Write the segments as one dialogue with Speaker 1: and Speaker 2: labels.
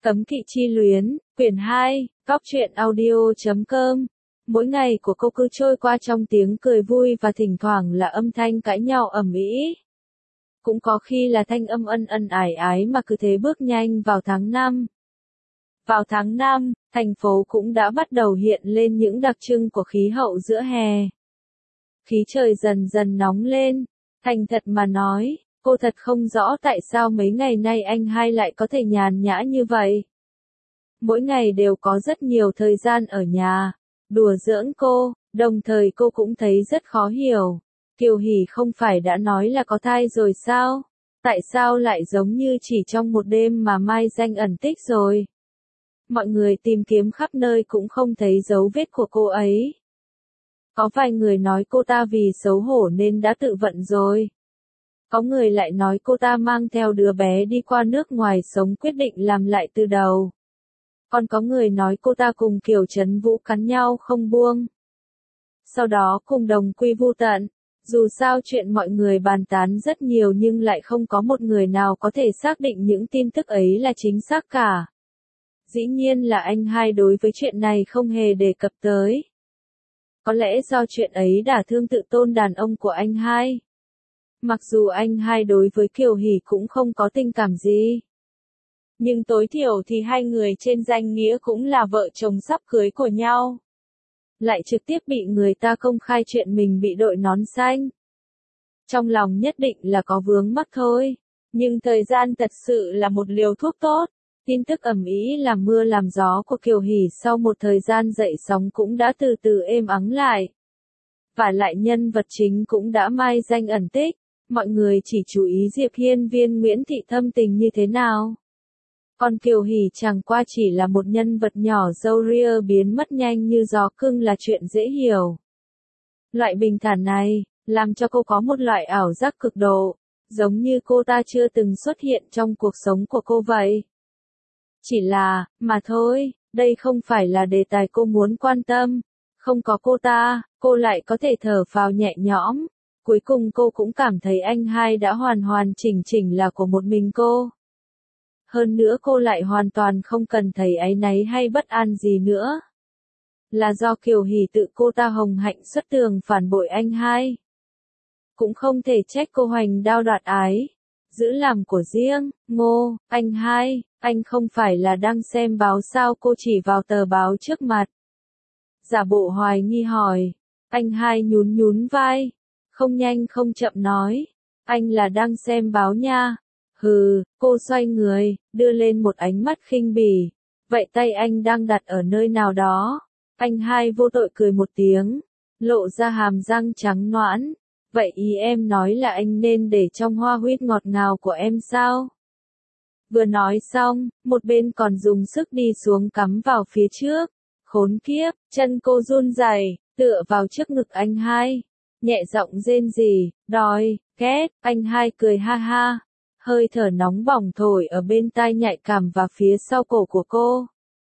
Speaker 1: Cấm kỵ chi luyến, quyển 2, góc truyện audio.com. Mỗi ngày của cô cứ trôi qua trong tiếng cười vui và thỉnh thoảng là âm thanh cãi nhau ầm ĩ. Cũng có khi là thanh âm ân ân ải ái mà cứ thế bước nhanh vào tháng 5. Vào tháng 5, thành phố cũng đã bắt đầu hiện lên những đặc trưng của khí hậu giữa hè. Khí trời dần dần nóng lên. Thành thật mà nói, cô thật không rõ tại sao mấy ngày nay anh hai lại có thể nhàn nhã như vậy. Mỗi ngày đều có rất nhiều thời gian ở nhà, đùa giỡn cô, đồng thời cô cũng thấy rất khó hiểu. Kiều Hỷ không phải đã nói là có thai rồi sao? Tại sao lại giống như chỉ trong một đêm mà mai danh ẩn tích rồi? Mọi người tìm kiếm khắp nơi cũng không thấy dấu vết của cô ấy. Có vài người nói cô ta vì xấu hổ nên đã tự vận rồi. Có người lại nói cô ta mang theo đứa bé đi qua nước ngoài sống quyết định làm lại từ đầu. Còn có người nói cô ta cùng Kiều Trấn Vũ cắn nhau không buông. Sau đó cùng đồng quy vu tận. Dù sao chuyện mọi người bàn tán rất nhiều nhưng lại không có một người nào có thể xác định những tin tức ấy là chính xác cả. Dĩ nhiên là anh hai đối với chuyện này không hề đề cập tới. Có lẽ do chuyện ấy đả thương tự tôn đàn ông của anh hai. Mặc dù anh hai đối với Kiều Hỷ cũng không có tình cảm gì. Nhưng tối thiểu thì hai người trên danh nghĩa cũng là vợ chồng sắp cưới của nhau. Lại trực tiếp bị người ta công khai chuyện mình bị đội nón xanh. Trong lòng nhất định là có vướng mắc thôi. Nhưng thời gian thật sự là một liều thuốc tốt. Tin tức ầm ĩ làm mưa làm gió của Kiều Hỷ sau một thời gian dậy sóng cũng đã từ từ êm ắng lại. Và lại nhân vật chính cũng đã mai danh ẩn tích. Mọi người chỉ chú ý Diệp Hiên Viên Nguyễn Thị thâm tình như thế nào. Còn Kiều Hỷ chẳng qua chỉ là một nhân vật nhỏ râu ria biến mất nhanh như gió cưng là chuyện dễ hiểu. Loại bình thản này, làm cho cô có một loại ảo giác cực độ, giống như cô ta chưa từng xuất hiện trong cuộc sống của cô vậy. Chỉ là, mà thôi, đây không phải là đề tài cô muốn quan tâm. Không có cô ta, cô lại có thể thở phào nhẹ nhõm. Cuối cùng cô cũng cảm thấy anh hai đã hoàn hoàn chỉnh là của một mình cô. Hơn nữa cô lại hoàn toàn không cần thấy áy náy hay bất an gì nữa. Là do Kiều Hỷ tự cô ta hồng hạnh xuất tường phản bội anh hai. Cũng không thể trách cô hoành đao đoạt ái. Giữ làm của riêng, Ngô, anh hai, anh không phải là đang xem báo sao? Cô chỉ vào tờ báo trước mặt. Giả bộ hoài nghi hỏi. Anh hai nhún vai. Không nhanh không chậm nói. Anh là đang xem báo nha. Hừ, cô xoay người, đưa lên một ánh mắt khinh bỉ. Vậy tay anh đang đặt ở nơi nào đó? Anh hai vô tội cười một tiếng, lộ ra hàm răng trắng nõn. Vậy ý em nói là anh nên để trong hoa huyết ngọt ngào của em sao? Vừa nói xong, một bên còn dùng sức đi xuống cắm vào phía trước. Khốn kiếp, chân cô run rẩy, tựa vào trước ngực anh hai. Nhẹ giọng rên rỉ, đói, ghét, anh hai cười ha ha. Hơi thở nóng bỏng thổi ở bên tai nhạy cảm và phía sau cổ của cô.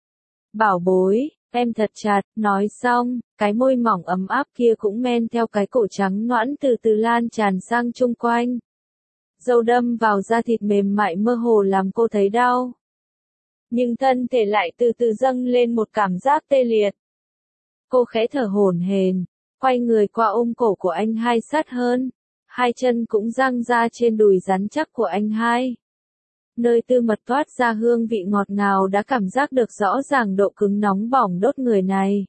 Speaker 1: Bảo bối, em thật chặt, nói xong, cái môi mỏng ấm áp kia cũng men theo cái cổ trắng nõn từ từ lan tràn sang chung quanh. Dâu đâm vào da thịt mềm mại mơ hồ làm cô thấy đau. Nhưng thân thể lại từ từ dâng lên một cảm giác tê liệt. Cô khẽ thở hổn hển, quay người qua ôm cổ của anh hai sát hơn. Hai chân cũng dang ra trên đùi rắn chắc của anh hai. Nơi tư mật toát ra hương vị ngọt ngào đã cảm giác được rõ ràng độ cứng nóng bỏng đốt người này.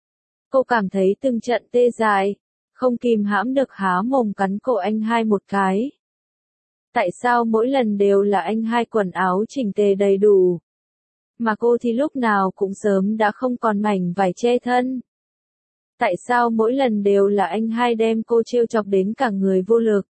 Speaker 1: Cô cảm thấy từng trận tê dại, không kìm hãm được há mồm cắn cổ anh hai một cái. Tại sao mỗi lần đều là anh hai quần áo chỉnh tề đầy đủ, mà cô thì lúc nào cũng sớm đã không còn mảnh vải che thân? Tại sao mỗi lần đều là anh hai đem cô trêu chọc đến cả người vô lực?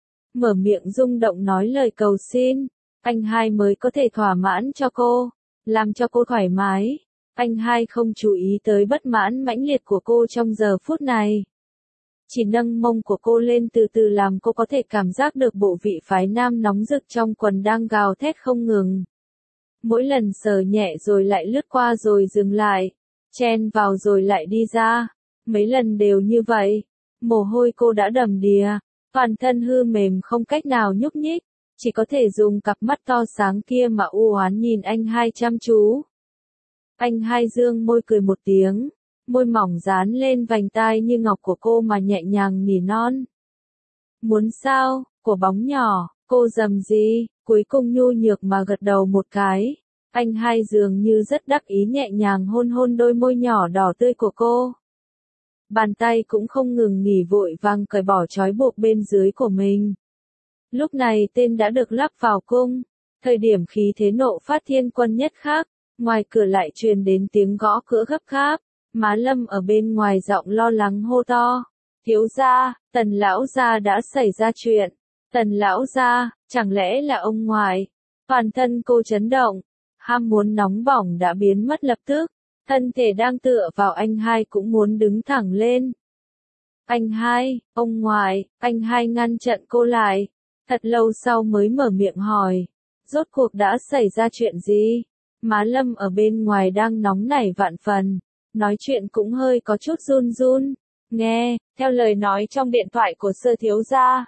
Speaker 1: Mở miệng rung động nói lời cầu xin, anh hai mới có thể thỏa mãn cho cô, làm cho cô thoải mái. Anh hai không chú ý tới bất mãn mãnh liệt của cô trong giờ phút này. Chỉ nâng mông của cô lên từ từ làm cô có thể cảm giác được bộ vị phái nam nóng rực trong quần đang gào thét không ngừng. Mỗi lần sờ nhẹ rồi lại lướt qua rồi dừng lại, chen vào rồi lại đi ra. Mấy lần đều như vậy, mồ hôi cô đã đầm đìa, toàn thân hư mềm không cách nào nhúc nhích, chỉ có thể dùng cặp mắt to sáng kia mà u oán nhìn anh hai chăm chú. Anh hai dương môi cười một tiếng, môi mỏng dán lên vành tai như ngọc của cô mà nhẹ nhàng nỉ non. Muốn sao, của bóng nhỏ, cô rầm gì, cuối cùng nhu nhược mà gật đầu một cái. Anh hai dường như rất đắc ý nhẹ nhàng hôn hôn đôi môi nhỏ đỏ tươi của cô. Bàn tay cũng không ngừng nghỉ vội vàng cởi bỏ trói buộc bên dưới của mình. Lúc này tên đã được lắp vào cung, thời điểm khí thế nộ phát thiên quân nhất khác, ngoài cửa lại truyền đến tiếng gõ cửa gấp gáp, Má Lâm ở bên ngoài giọng lo lắng hô to. Thiếu gia, Tần lão gia đã xảy ra chuyện. Tần lão gia, chẳng lẽ là ông ngoại? Toàn thân cô chấn động, ham muốn nóng bỏng đã biến mất lập tức, thân thể đang tựa vào anh hai cũng muốn đứng thẳng lên. Anh hai, ông ngoại, anh hai ngăn chặn cô lại, thật lâu sau mới mở miệng hỏi, rốt cuộc đã xảy ra chuyện gì? Má Lâm ở bên ngoài đang nóng nảy vạn phần, nói chuyện cũng hơi có chút run run. Nghe, theo lời nói trong điện thoại của Sơ thiếu gia,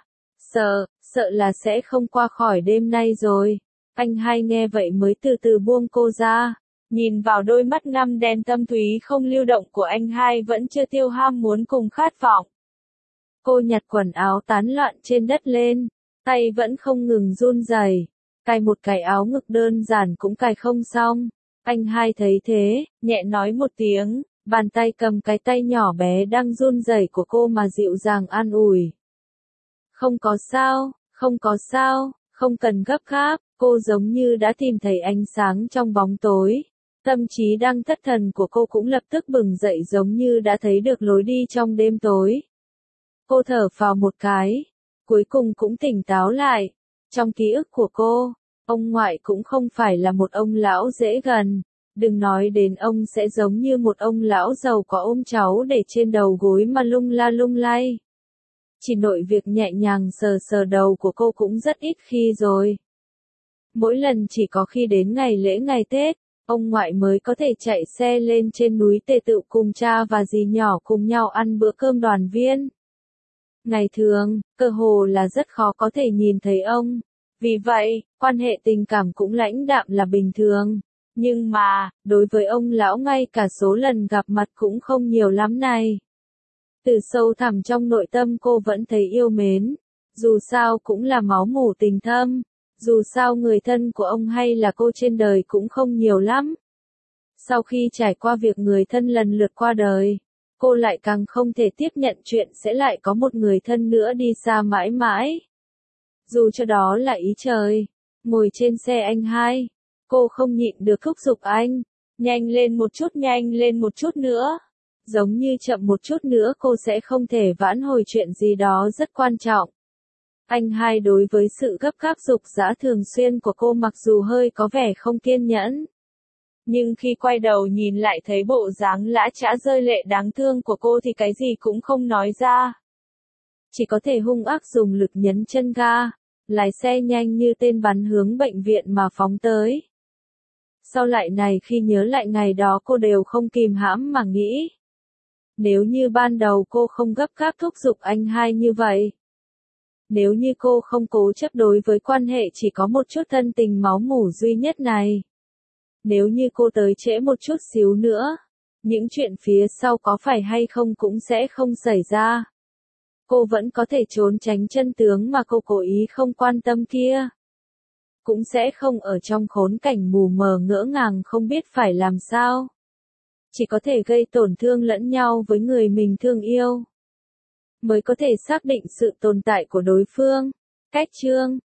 Speaker 1: sợ là sẽ không qua khỏi đêm nay rồi. Anh hai nghe vậy mới từ từ buông cô ra, nhìn vào đôi mắt ngăm đen thâm thúy không lưu động của anh hai vẫn chưa tiêu ham muốn cùng khát vọng. Cô nhặt quần áo tán loạn trên đất lên, tay vẫn không ngừng run rẩy, cài một cái áo ngực đơn giản cũng cài không xong. Anh hai thấy thế, nhẹ nói một tiếng, bàn tay cầm cái tay nhỏ bé đang run rẩy của cô mà dịu dàng an ủi. Không có sao, không có sao, không cần gấp gáp, cô giống như đã tìm thấy ánh sáng trong bóng tối. Tâm trí đang thất thần của cô cũng lập tức bừng dậy giống như đã thấy được lối đi trong đêm tối. Cô thở phào một cái, cuối cùng cũng tỉnh táo lại. Trong ký ức của cô, ông ngoại cũng không phải là một ông lão dễ gần. Đừng nói đến ông sẽ giống như một ông lão giàu có ôm cháu để trên đầu gối mà lung la lung lay. Chỉ nội việc nhẹ nhàng sờ sờ đầu của cô cũng rất ít khi rồi. Mỗi lần chỉ có khi đến ngày lễ ngày Tết, ông ngoại mới có thể chạy xe lên trên núi Tề Tựu cùng cha và dì nhỏ cùng nhau ăn bữa cơm đoàn viên. Ngày thường, cơ hồ là rất khó có thể nhìn thấy ông. Vì vậy, quan hệ tình cảm cũng lãnh đạm là bình thường. Nhưng mà, đối với ông lão ngay cả số lần gặp mặt cũng không nhiều lắm này. Từ sâu thẳm trong nội tâm cô vẫn thấy yêu mến. Dù sao cũng là máu mủ tình thâm. Dù sao người thân của ông hay là cô trên đời cũng không nhiều lắm. Sau khi trải qua việc người thân lần lượt qua đời, cô lại càng không thể tiếp nhận chuyện sẽ lại có một người thân nữa đi xa mãi mãi. Dù cho đó là ý trời. Ngồi trên xe anh hai, cô không nhịn được thúc giục anh. Nhanh lên một chút nữa. Giống như chậm một chút nữa cô sẽ không thể vãn hồi chuyện gì đó rất quan trọng. Anh hai đối với sự gấp gáp dục dã thường xuyên của cô mặc dù hơi có vẻ không kiên nhẫn. Nhưng khi quay đầu nhìn lại thấy bộ dáng lã chã rơi lệ đáng thương của cô thì cái gì cũng không nói ra. Chỉ có thể hung ác dùng lực nhấn chân ga, lái xe nhanh như tên bắn hướng bệnh viện mà phóng tới. Sau lại này khi nhớ lại ngày đó cô đều không kìm hãm mà nghĩ. Nếu như ban đầu cô không gấp gáp thúc giục anh hai như vậy. Nếu như cô không cố chấp đối với quan hệ chỉ có một chút thân tình máu mủ duy nhất này. Nếu như cô tới trễ một chút xíu nữa, những chuyện phía sau có phải hay không cũng sẽ không xảy ra. Cô vẫn có thể trốn tránh chân tướng mà cô cố ý không quan tâm kia. Cũng sẽ không ở trong khốn cảnh mù mờ ngỡ ngàng không biết phải làm sao. Chỉ có thể gây tổn thương lẫn nhau với người mình thương yêu. Mới có thể xác định sự tồn tại của đối phương. Cách chương